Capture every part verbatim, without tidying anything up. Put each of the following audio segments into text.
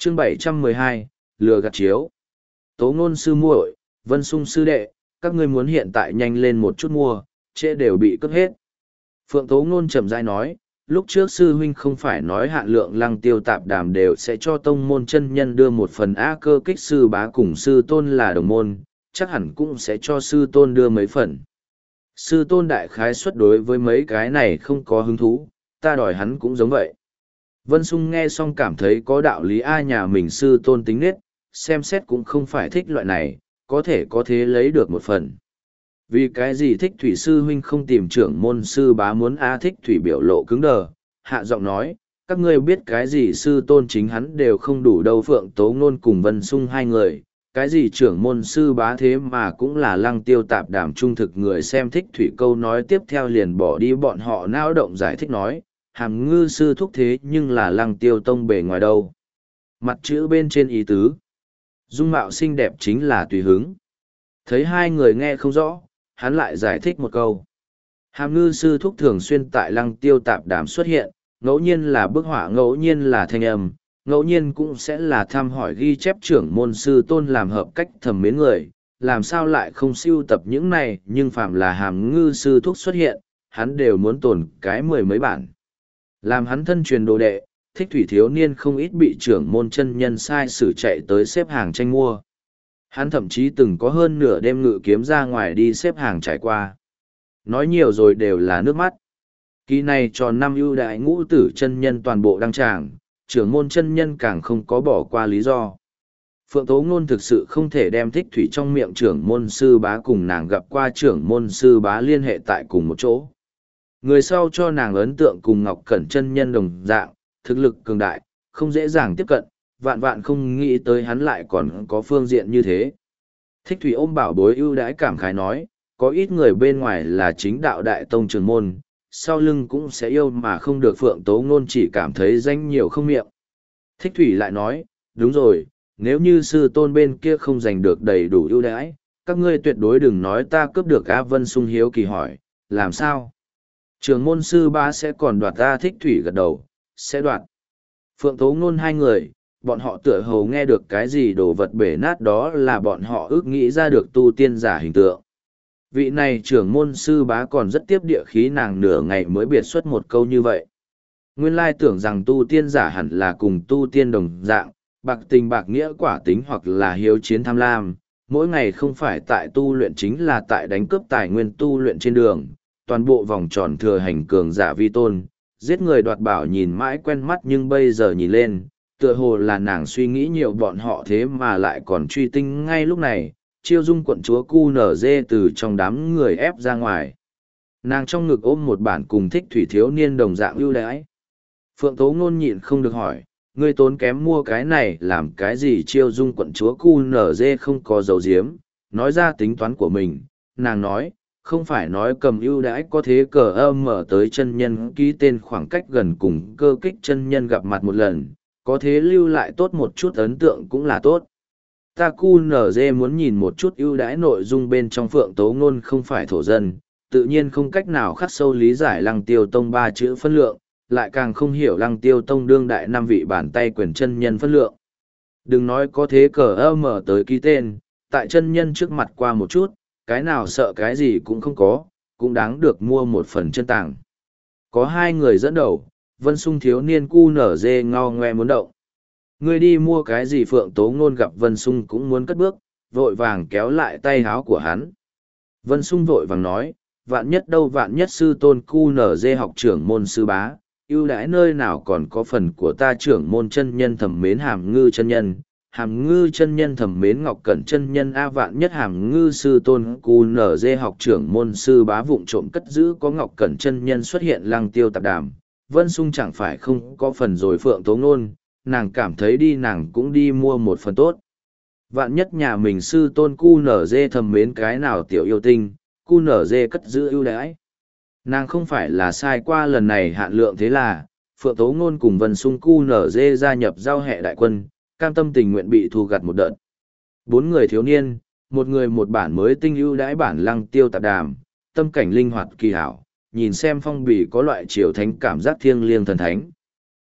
chương bảy trăm mười hai, lừa gạt chiếu. Tố ngôn sư muội, Vân Sung sư đệ, các ngươi muốn hiện tại nhanh lên một chút mua, trễ đều bị cướp hết. Phượng Tố ngôn chậm rãi nói, lúc trước sư huynh không phải nói hạn lượng lăng tiêu tạp đàm đều sẽ cho tông môn chân nhân đưa một phần A cơ kích sư bá cùng sư tôn là đồng môn, chắc hẳn cũng sẽ cho sư tôn đưa mấy phần. Sư tôn đại khái suất đối với mấy cái này không có hứng thú, ta đòi hắn cũng giống vậy. Vân Sung nghe xong cảm thấy có đạo lý a, nhà mình sư tôn tính nết, xem xét cũng không phải thích loại này, có thể có thế lấy được một phần. Vì cái gì thích thủy sư huynh không tìm trưởng môn sư bá muốn a, thích thủy biểu lộ cứng đờ, hạ giọng nói, các ngươi biết cái gì sư tôn chính hắn đều không đủ đâu. Phượng Tố Ngôn cùng Vân Sung hai người, cái gì trưởng môn sư bá thế mà cũng là lăng tiêu tạp đàm trung thực. Người xem thích thủy câu nói tiếp theo liền bỏ đi bọn họ nao động giải thích nói, hàm ngư sư thúc thế nhưng là lăng tiêu tông bề ngoài đâu. Mặt chữ bên trên ý tứ, dung mạo xinh đẹp chính là tùy hứng. Thấy hai người nghe không rõ, hắn lại giải thích một câu. Hàm ngư sư thúc thường xuyên tại lăng tiêu tạp đàm xuất hiện, ngẫu nhiên là bức họa, ngẫu nhiên là thanh âm, ngẫu nhiên cũng sẽ là thăm hỏi ghi chép trưởng môn sư tôn làm hợp cách thầm mến người, làm sao lại không siêu tập những này, nhưng phạm là hàm ngư sư thúc xuất hiện, hắn đều muốn tồn cái mười mấy bản. Làm hắn thân truyền đồ đệ, thích thủy thiếu niên không ít bị trưởng môn chân nhân sai sử chạy tới xếp hàng tranh mua. Hắn thậm chí từng có hơn nửa đêm ngự kiếm ra ngoài đi xếp hàng trải qua. Nói nhiều rồi đều là nước mắt. Kỳ này tròn năm ưu đại ngũ tử chân nhân toàn bộ đăng tràng, trưởng môn chân nhân càng không có bỏ qua lý do. Phượng Tố Ngôn thực sự không thể đem thích thủy trong miệng trưởng môn sư bá cùng nàng gặp qua trưởng môn sư bá liên hệ tại cùng một chỗ. Người sau cho nàng ấn tượng cùng Ngọc Cẩn chân nhân đồng dạng, thực lực cường đại, không dễ dàng tiếp cận, vạn vạn không nghĩ tới hắn lại còn có phương diện như thế. Thích thủy ôm bảo bối ưu đãi cảm khái nói, có ít người bên ngoài là chính đạo đại tông trưởng môn, sau lưng cũng sẽ yêu mà không được. Phượng Tố Ngôn chỉ cảm thấy danh nhiều không miệng. Thích thủy lại nói, đúng rồi, nếu như sư tôn bên kia không giành được đầy đủ ưu đãi, các ngươi tuyệt đối đừng nói ta cướp được. A Vân Sung hiếu kỳ hỏi, làm sao? Trưởng môn sư ba sẽ còn đoạt ta? Thích thủy gật đầu, sẽ đoạt. Phượng Tố Ngôn hai người, bọn họ tựa hồ nghe được cái gì đồ vật bể nát, đó là bọn họ ước nghĩ ra được tu tiên giả hình tượng. Vị này trưởng môn sư bá còn rất tiếp địa khí, nàng nửa ngày mới biệt xuất một câu như vậy. Nguyên lai tưởng rằng tu tiên giả hẳn là cùng tu tiên đồng dạng, bạc tình bạc nghĩa quả tính hoặc là hiếu chiến tham lam, mỗi ngày không phải tại tu luyện chính là tại đánh cướp tài nguyên tu luyện trên đường, toàn bộ vòng tròn thừa hành cường giả vi tôn, giết người đoạt bảo nhìn mãi quen mắt, nhưng bây giờ nhìn lên, tựa hồ là nàng suy nghĩ nhiều, bọn họ thế mà lại còn truy tinh. Ngay lúc này, Chiêu Dung quận chúa cu nở dê từ trong đám người ép ra ngoài. Nàng trong ngực ôm một bản cùng thích thủy thiếu niên đồng dạng ưu đãi. Phượng Tố Ngôn nhịn không được hỏi, ngươi tốn kém mua cái này làm cái gì? Chiêu Dung quận chúa cu nở dê không có dấu diếm, nói ra tính toán của mình. Nàng nói, không phải nói cầm ưu đãi có thế cờ âm mở tới chân nhân ký tên khoảng cách gần cùng cơ kích chân nhân gặp mặt một lần, có thế lưu lại tốt một chút ấn tượng cũng là tốt. Ta cu nở dê muốn nhìn một chút ưu đãi nội dung bên trong. Phượng Tố Ngôn không phải thổ dân, tự nhiên không cách nào khắc sâu lý giải Lăng Tiêu Tông ba chữ phân lượng, lại càng không hiểu Lăng Tiêu Tông đương đại năm vị bàn tay quyền chân nhân phân lượng. Đừng nói có thế cờ ơ mở tới ký tên, tại chân nhân trước mặt qua một chút, cái nào sợ cái gì cũng không có, cũng đáng được mua một phần chân tàng. Có hai người dẫn đầu, Vân Sung thiếu niên cu nở dê ngao ngoe muốn động. Ngươi đi mua cái gì? Phượng Tố Ngôn gặp Vân Sung cũng muốn cất bước, vội vàng kéo lại tay háo của hắn. Vân Sung vội vàng nói, vạn nhất đâu, vạn nhất sư tôn cu nở dê học trưởng môn sư bá, ưu đãi nơi nào còn có phần của ta trưởng môn chân nhân thẩm mến hàm ngư chân nhân, hàm ngư chân nhân thẩm mến ngọc cẩn chân nhân. A vạn nhất hàm ngư sư tôn cu nở dê học trưởng môn sư bá vụng trộm cất giữ có ngọc cẩn chân nhân xuất hiện Lăng Tiêu tạp đàm, Vân Sung chẳng phải không có phần rồi. Phượng Tố Ngôn, nàng cảm thấy đi nàng cũng đi mua một phần tốt. Vạn nhất nhà mình sư tôn cu nở dê thầm mến cái nào tiểu yêu tinh, cu nở dê cất giữ ưu đãi. Nàng không phải là sai qua lần này hạn lượng, thế là Phượng Tố Ngôn cùng Vân Sung cu nở dê gia nhập giao hệ đại quân, cam tâm tình nguyện bị thu gặt một đợt. Bốn người thiếu niên, một người một bản mới tinh ưu đãi bản Lăng Tiêu tạp đàm, tâm cảnh linh hoạt kỳ hảo, nhìn xem phong bì có loại triều thánh cảm giác thiêng liêng thần thánh.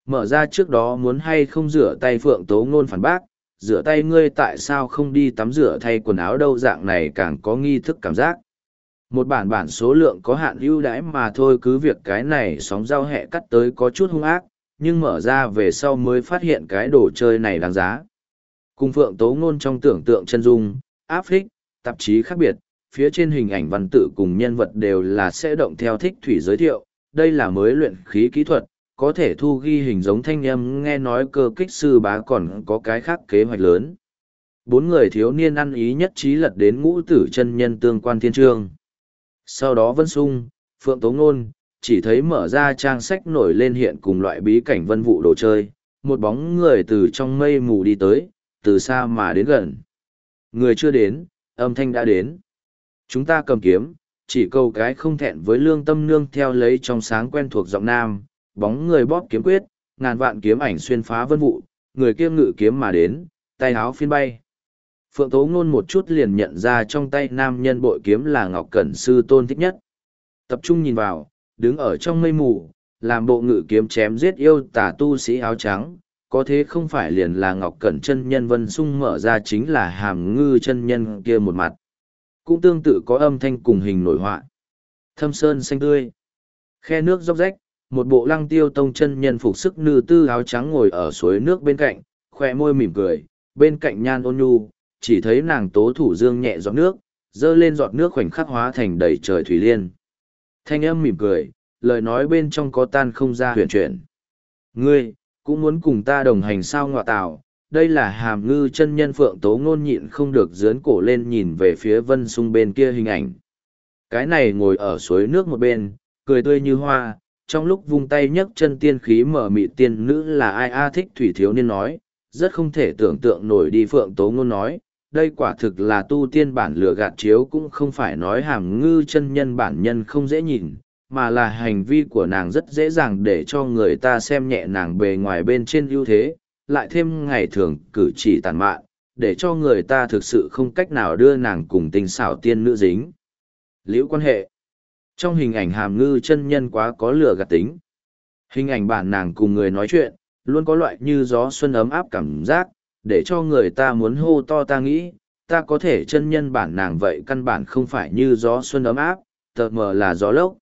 Mở ra trước đó muốn hay không rửa tay Phượng Tố Ngôn phản bác, rửa tay ngươi tại sao không đi tắm rửa thay quần áo đâu, dạng này càng có nghi thức cảm giác. Một bản bản số lượng có hạn ưu đãi mà thôi, cứ việc cái này sóng giao hẹ cắt tới có chút hung ác, nhưng mở ra về sau mới phát hiện cái đồ chơi này đáng giá. Cùng Phượng Tố Ngôn trong tưởng tượng chân dung, áp phích, tạp chí khác biệt, phía trên hình ảnh văn tự cùng nhân vật đều là sẽ động theo thích thủy giới thiệu, đây là mới luyện khí kỹ thuật, có thể thu ghi hình giống thanh âm, nghe nói cơ kích sư bá còn có cái khác kế hoạch lớn. Bốn người thiếu niên ăn ý nhất trí lật đến ngũ tử chân nhân tương quan thiên trương. Sau đó Vân Sung, Phượng Tố Ngôn, chỉ thấy mở ra trang sách nổi lên hiện cùng loại bí cảnh vân vụ đồ chơi, một bóng người từ trong mây mù đi tới, từ xa mà đến gần. Người chưa đến, âm thanh đã đến. Chúng ta cầm kiếm, chỉ câu cái không thẹn với lương tâm nương theo lấy trong sáng quen thuộc giọng nam, bóng người bóp kiếm quyết, ngàn vạn kiếm ảnh xuyên phá vân vụ, người kia ngự kiếm mà đến, tay áo phiên bay. Phượng Tố Ngôn một chút liền nhận ra trong tay nam nhân bội kiếm là Ngọc Cẩn sư tôn thích nhất. Tập trung nhìn vào, đứng ở trong mây mù, làm bộ ngự kiếm chém giết yêu tà tu sĩ áo trắng, có thế không phải liền là Ngọc Cẩn chân nhân Vân Sung mở ra chính là Hàm Ngư chân nhân kia một mặt. Cũng tương tự có âm thanh cùng hình nổi họa. Thâm sơn xanh tươi, khe nước róc rách, một bộ Lăng Tiêu tông chân nhân phục sức nữ tư áo trắng ngồi ở suối nước bên cạnh, khoe môi mỉm cười, bên cạnh nhan ôn nhu, chỉ thấy nàng tố thủ dương nhẹ giọt nước, dơ lên giọt nước khoảnh khắc hóa thành đầy trời thủy liên. Thanh âm mỉm cười, lời nói bên trong có tan không ra huyền chuyển. Ngươi, cũng muốn cùng ta đồng hành sao ngọa tào, đây là Hàm Ngư chân nhân. Phượng Tố Ngôn nhịn không được dướn cổ lên nhìn về phía Vân Sung bên kia hình ảnh. Cái này ngồi ở suối nước một bên, cười tươi như hoa, trong lúc vung tay nhấc chân tiên khí mở mịt tiên nữ là ai a thích thủy thiếu niên nói, rất không thể tưởng tượng nổi đi. Phượng Tố Ngôn nói, đây quả thực là tu tiên bản lửa gạt chiếu, cũng không phải nói Hàm Ngư chân nhân bản nhân không dễ nhìn, mà là hành vi của nàng rất dễ dàng để cho người ta xem nhẹ nàng bề ngoài bên trên ưu thế, lại thêm ngày thường cử chỉ tàn mạn, để cho người ta thực sự không cách nào đưa nàng cùng tinh xảo tiên nữ dính liễu quan hệ. Trong hình ảnh Hàm Ngư chân nhân quá có lửa gạt tính. Hình ảnh bản nàng cùng người nói chuyện, luôn có loại như gió xuân ấm áp cảm giác, để cho người ta muốn hô to ta nghĩ, ta có thể. Chân nhân bản nàng vậy căn bản không phải như gió xuân ấm áp, tờ mờ là gió lốc.